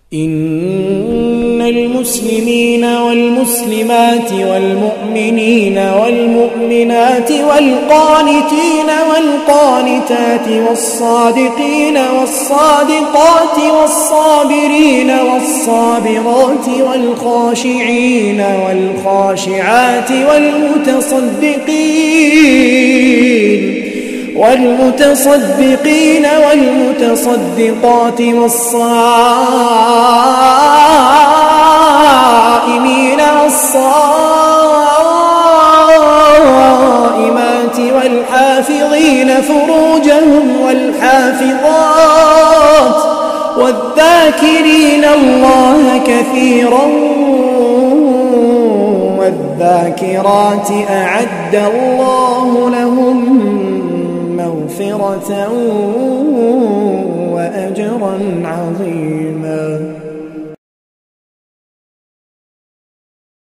إن المسلمين والمسلمات والمؤمنين والمؤمنات والقانتين والقانتات والصادقين والصادقات والصابرين والصابرات والخاشعين والخاشعات والمتصدقين والمتصدقات والصائمين والصائمات والحافظين فروجهم والحافظات والذاكرين الله كثيرا والذاكرات أعد الله لهم مغفرة وأجرا عظيما.